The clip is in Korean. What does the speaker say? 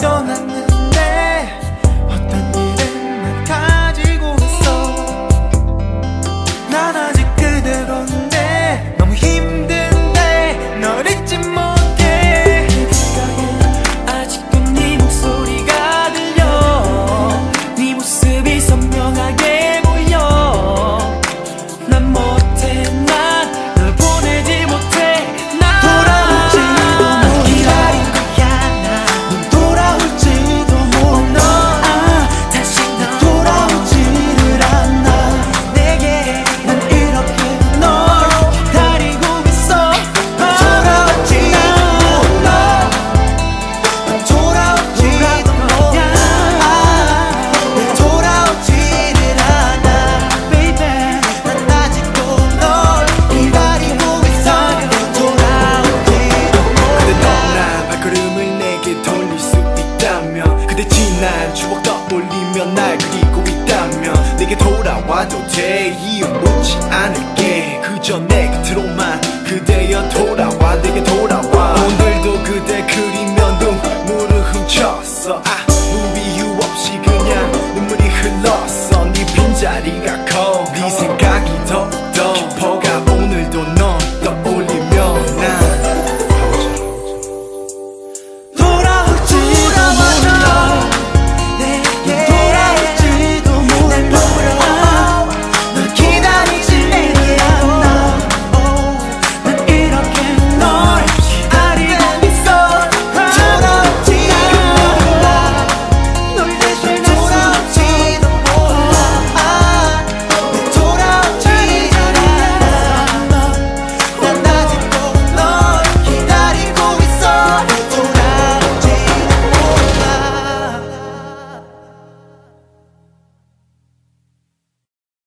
떠났는데 어떤 일은 난 가지고 있어. 난 아직 그대로인데 너무 힘든데 널 잊지 못해. 귓가에 아직도 네 목소리가 들려. 네 모습이 선명하게 보여. 난 못해, 난 널 보내지 못해. 난 돌아올지도 몰라. 기다린 거야. 넌 돌아올지도 몰라. 다시 넌 돌아오지를 않아. 내게 난 이렇게 널 기다리고 있어. 돌아올지도 몰라. 넌 돌아올지도 몰라. 내 돌아오지를 않아. Baby, 난 아직도 널 기다리고 있어. 돌아올지도 그대 몰라. 떠난 발걸음을 내게 돌릴 수 있다면, 그대 지난 추억 떠올리며 날 그리고 있다면 내게 돌아와도 돼. 이유 묻지 않을게. 그저 내 곁으로만 그대여 돌아와. 내게 돌아와. 오늘도 그대 그